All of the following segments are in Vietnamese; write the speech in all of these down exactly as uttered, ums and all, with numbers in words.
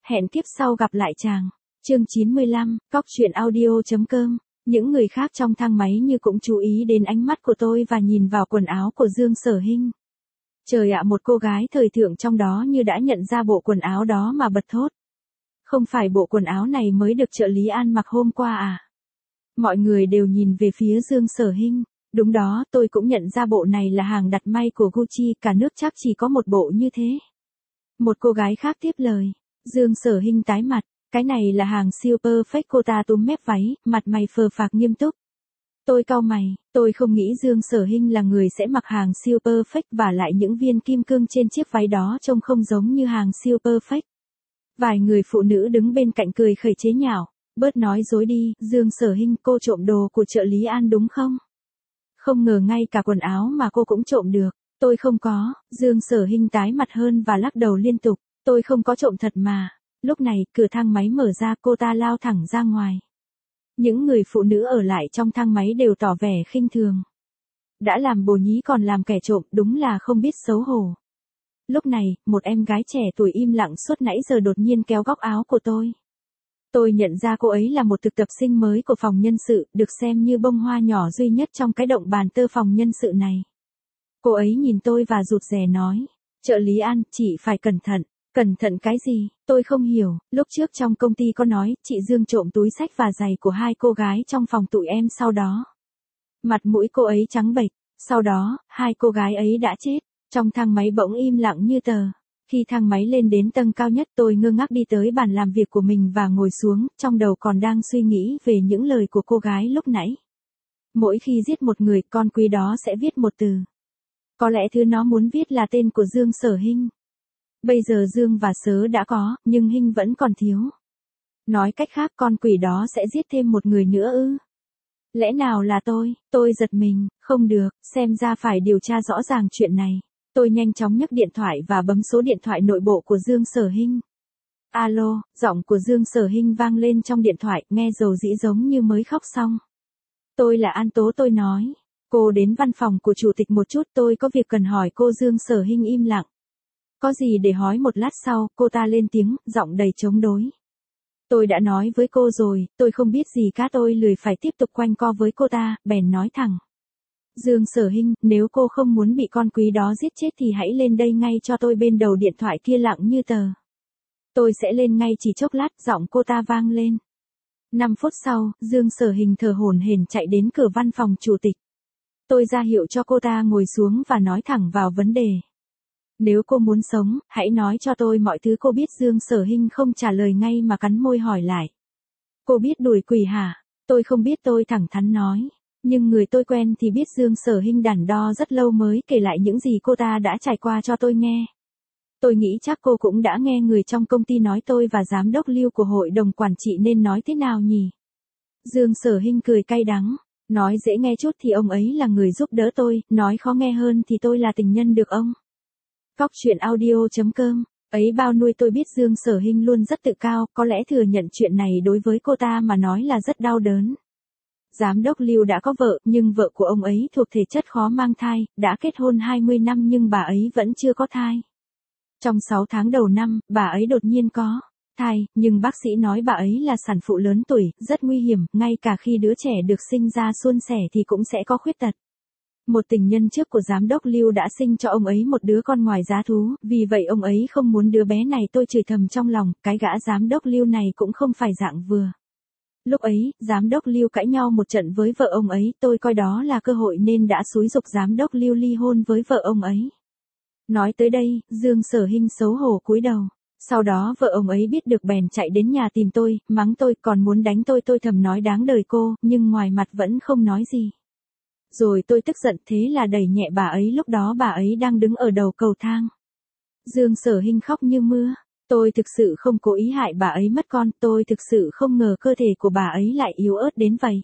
Hẹn kiếp sau gặp lại chàng. Chương chín mươi lăm, cóc truyện audio.com. Những người khác trong thang máy như cũng chú ý đến ánh mắt của tôi và nhìn vào quần áo của Dương Sở Hinh. Trời ạ, một cô gái thời thượng trong đó như đã nhận ra bộ quần áo đó mà bật thốt. Không phải bộ quần áo này mới được trợ lý An mặc hôm qua à? Mọi người đều nhìn về phía Dương Sở Hinh. Đúng đó, tôi cũng nhận ra bộ này là hàng đặt may của Gucci, cả nước chắc chỉ có một bộ như thế. Một cô gái khác tiếp lời. Dương Sở Hinh tái mặt, cái này là hàng siêu perfect, cô ta túm mép váy, mặt mày phờ phạc nghiêm túc. Tôi cau mày, tôi không nghĩ Dương Sở Hinh là người sẽ mặc hàng siêu perfect, và lại những viên kim cương trên chiếc váy đó trông không giống như hàng siêu perfect. Vài người phụ nữ đứng bên cạnh cười khẩy chế nhạo, bớt nói dối đi, Dương Sở Hinh, cô trộm đồ của trợ lý An đúng không? Không ngờ ngay cả quần áo mà cô cũng trộm được. Tôi không có. Dương Sở Hinh tái mặt hơn và lắc đầu liên tục. Tôi không có trộm thật mà. Lúc này, cửa thang máy mở ra, cô ta lao thẳng ra ngoài. Những người phụ nữ ở lại trong thang máy đều tỏ vẻ khinh thường. Đã làm bồ nhí còn làm kẻ trộm, đúng là không biết xấu hổ. Lúc này, một em gái trẻ tuổi im lặng suốt nãy giờ đột nhiên kéo góc áo của tôi. Tôi nhận ra cô ấy là một thực tập sinh mới của phòng nhân sự, được xem như bông hoa nhỏ duy nhất trong cái động bàn tơ phòng nhân sự này. Cô ấy nhìn tôi và rụt rè nói, trợ lý An, chị phải cẩn thận. Cẩn thận cái gì? Tôi không hiểu, lúc trước trong công ty có nói, chị Dương trộm túi xách và giày của hai cô gái trong phòng tụi em sau đó. Mặt mũi cô ấy trắng bệch, sau đó, hai cô gái ấy đã chết. Trong thang máy bỗng im lặng như tờ. Khi thang máy lên đến tầng cao nhất, tôi ngơ ngác đi tới bàn làm việc của mình và ngồi xuống, trong đầu còn đang suy nghĩ về những lời của cô gái lúc nãy. Mỗi khi giết một người, con quỷ đó sẽ viết một từ. Có lẽ thứ nó muốn viết là tên của Dương Sở Hinh. Bây giờ Dương và Sớ đã có, nhưng Hinh vẫn còn thiếu. Nói cách khác, con quỷ đó sẽ giết thêm một người nữa ư? Lẽ nào là tôi? Tôi giật mình, không được, xem ra phải điều tra rõ ràng chuyện này. Tôi nhanh chóng nhấc điện thoại và bấm số điện thoại nội bộ của Dương Sở Hinh. Alo, giọng của Dương Sở Hinh vang lên trong điện thoại, nghe dầu dĩ giống như mới khóc xong. Tôi là An Tố, tôi nói. Cô đến văn phòng của chủ tịch một chút, tôi có việc cần hỏi cô. Dương Sở Hinh im lặng. Có gì để hỏi? Một lát sau, cô ta lên tiếng, giọng đầy chống đối. Tôi đã nói với cô rồi, tôi không biết gì cả. Tôi lười phải tiếp tục quanh co với cô ta, bèn nói thẳng. Dương Sở Hinh, nếu cô không muốn bị con quý đó giết chết thì hãy lên đây ngay cho tôi. Bên đầu điện thoại kia lặng như tờ. Tôi sẽ lên ngay chỉ chốc lát, giọng cô ta vang lên. Năm phút sau, Dương Sở Hinh thở hổn hển chạy đến cửa văn phòng chủ tịch. Tôi ra hiệu cho cô ta ngồi xuống và nói thẳng vào vấn đề. Nếu cô muốn sống, hãy nói cho tôi mọi thứ cô biết. Dương Sở Hinh không trả lời ngay mà cắn môi hỏi lại. Cô biết đuổi quỷ hả? Tôi không biết, tôi thẳng thắn nói. Nhưng người tôi quen thì biết. Dương Sở Hinh đắn đo rất lâu mới kể lại những gì cô ta đã trải qua cho tôi nghe. Tôi nghĩ chắc cô cũng đã nghe người trong công ty nói tôi và giám đốc Lưu của hội đồng quản trị nên nói thế nào nhỉ? Dương Sở Hinh cười cay đắng. Nói dễ nghe chút thì ông ấy là người giúp đỡ tôi, nói khó nghe hơn thì tôi là tình nhân được ông. Cóc truyện audio.com. Ấy bao nuôi tôi biết Dương Sở Hinh luôn rất tự cao, có lẽ thừa nhận chuyện này đối với cô ta mà nói là rất đau đớn. Giám đốc Lưu đã có vợ, nhưng vợ của ông ấy thuộc thể chất khó mang thai, đã kết hôn hai mươi năm nhưng bà ấy vẫn chưa có thai. Trong sáu tháng đầu năm, bà ấy đột nhiên có thai, nhưng bác sĩ nói bà ấy là sản phụ lớn tuổi, rất nguy hiểm, ngay cả khi đứa trẻ được sinh ra suôn sẻ thì cũng sẽ có khuyết tật. Một tình nhân trước của giám đốc Lưu đã sinh cho ông ấy một đứa con ngoài giá thú, vì vậy ông ấy không muốn đứa bé này. Tôi chửi thầm trong lòng, cái gã giám đốc Lưu này cũng không phải dạng vừa. Lúc ấy, giám đốc Lưu cãi nhau một trận với vợ ông ấy, tôi coi đó là cơ hội nên đã xúi giục giám đốc Lưu ly hôn với vợ ông ấy. Nói tới đây, Dương Sở Hinh xấu hổ cúi đầu. Sau đó vợ ông ấy biết được bèn chạy đến nhà tìm tôi, mắng tôi, còn muốn đánh tôi. Tôi thầm nói đáng đời cô, nhưng ngoài mặt vẫn không nói gì. Rồi tôi tức giận, thế là đẩy nhẹ bà ấy. Lúc đó bà ấy đang đứng ở đầu cầu thang. Dương Sở Hinh khóc như mưa. Tôi thực sự không cố ý hại bà ấy mất con, tôi thực sự không ngờ cơ thể của bà ấy lại yếu ớt đến vậy.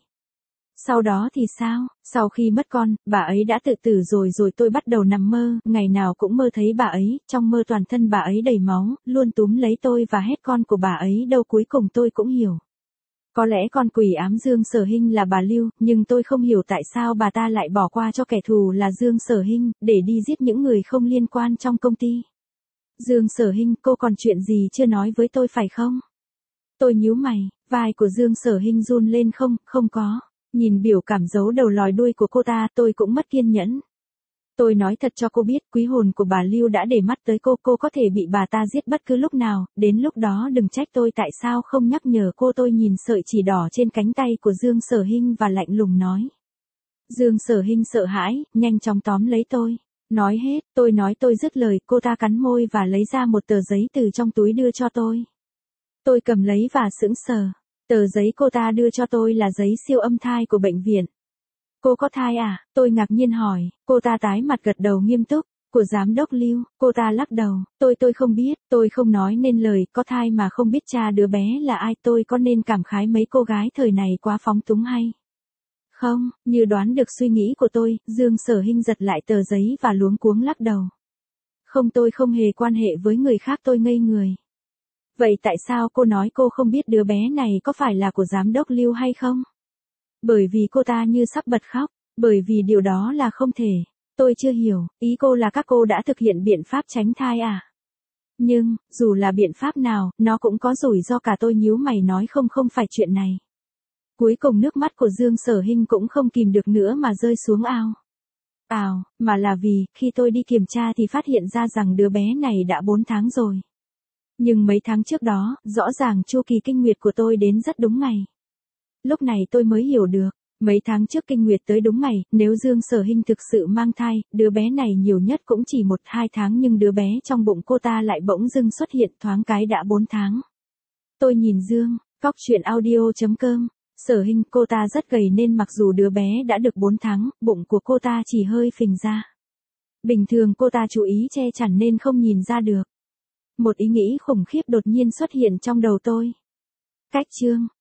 Sau đó thì sao? Sau khi mất con, bà ấy đã tự tử rồi rồi tôi bắt đầu nằm mơ, ngày nào cũng mơ thấy bà ấy, trong mơ toàn thân bà ấy đầy máu, luôn túm lấy tôi và hét con của bà ấy đâu. Cuối cùng tôi cũng hiểu. Có lẽ con quỷ ám Dương Sở Hinh là bà Lưu, nhưng tôi không hiểu tại sao bà ta lại bỏ qua cho kẻ thù là Dương Sở Hinh, để đi giết những người không liên quan trong công ty. Dương Sở Hinh, cô còn chuyện gì chưa nói với tôi phải không? Tôi nhíu mày, vai của Dương Sở Hinh run lên không, không có. Nhìn biểu cảm giấu đầu lòi đuôi của cô ta tôi cũng mất kiên nhẫn. Tôi nói thật cho cô biết, quý hồn của bà Lưu đã để mắt tới cô, cô có thể bị bà ta giết bất cứ lúc nào, đến lúc đó đừng trách tôi tại sao không nhắc nhở cô. Tôi nhìn sợi chỉ đỏ trên cánh tay của Dương Sở Hinh và lạnh lùng nói. Dương Sở Hinh sợ hãi, nhanh chóng tóm lấy tôi. Nói hết, tôi nói tôi dứt lời, cô ta cắn môi và lấy ra một tờ giấy từ trong túi đưa cho tôi. Tôi cầm lấy và sững sờ. Tờ giấy cô ta đưa cho tôi là giấy siêu âm thai của bệnh viện. Cô có thai à? Tôi ngạc nhiên hỏi, cô ta tái mặt gật đầu nghiêm túc. Của giám đốc Lưu, cô ta lắc đầu, tôi tôi không biết, tôi không nói nên lời, có thai mà không biết cha đứa bé là ai, tôi có nên cảm khái mấy cô gái thời này quá phóng túng hay? Không, như đoán được suy nghĩ của tôi, Dương Sở Hinh giật lại tờ giấy và luống cuống lắc đầu. Không, tôi không hề quan hệ với người khác. Tôi ngây người. Vậy tại sao cô nói cô không biết đứa bé này có phải là của giám đốc Lưu hay không? Bởi vì cô ta như sắp bật khóc, bởi vì điều đó là không thể. Tôi chưa hiểu, ý cô là các cô đã thực hiện biện pháp tránh thai à? Nhưng, dù là biện pháp nào, nó cũng có rủi ro cả. Tôi nhíu mày nói không không phải chuyện này. Cuối cùng nước mắt của Dương Sở Hinh cũng không kìm được nữa mà rơi xuống ao. Ào, mà là vì, khi tôi đi kiểm tra thì phát hiện ra rằng đứa bé này đã bốn tháng rồi. Nhưng mấy tháng trước đó, rõ ràng chu kỳ kinh nguyệt của tôi đến rất đúng ngày. Lúc này tôi mới hiểu được, mấy tháng trước kinh nguyệt tới đúng ngày, nếu Dương Sở Hinh thực sự mang thai, đứa bé này nhiều nhất cũng chỉ một hai tháng nhưng đứa bé trong bụng cô ta lại bỗng dưng xuất hiện thoáng cái đã bốn tháng. Tôi nhìn Dương, Cóc Truyện Audio chấm com. Sở Hinh, cô ta rất gầy nên mặc dù đứa bé đã được bốn tháng, bụng của cô ta chỉ hơi phình ra. Bình thường cô ta chú ý che chắn nên không nhìn ra được. Một ý nghĩ khủng khiếp đột nhiên xuất hiện trong đầu tôi. Cách chương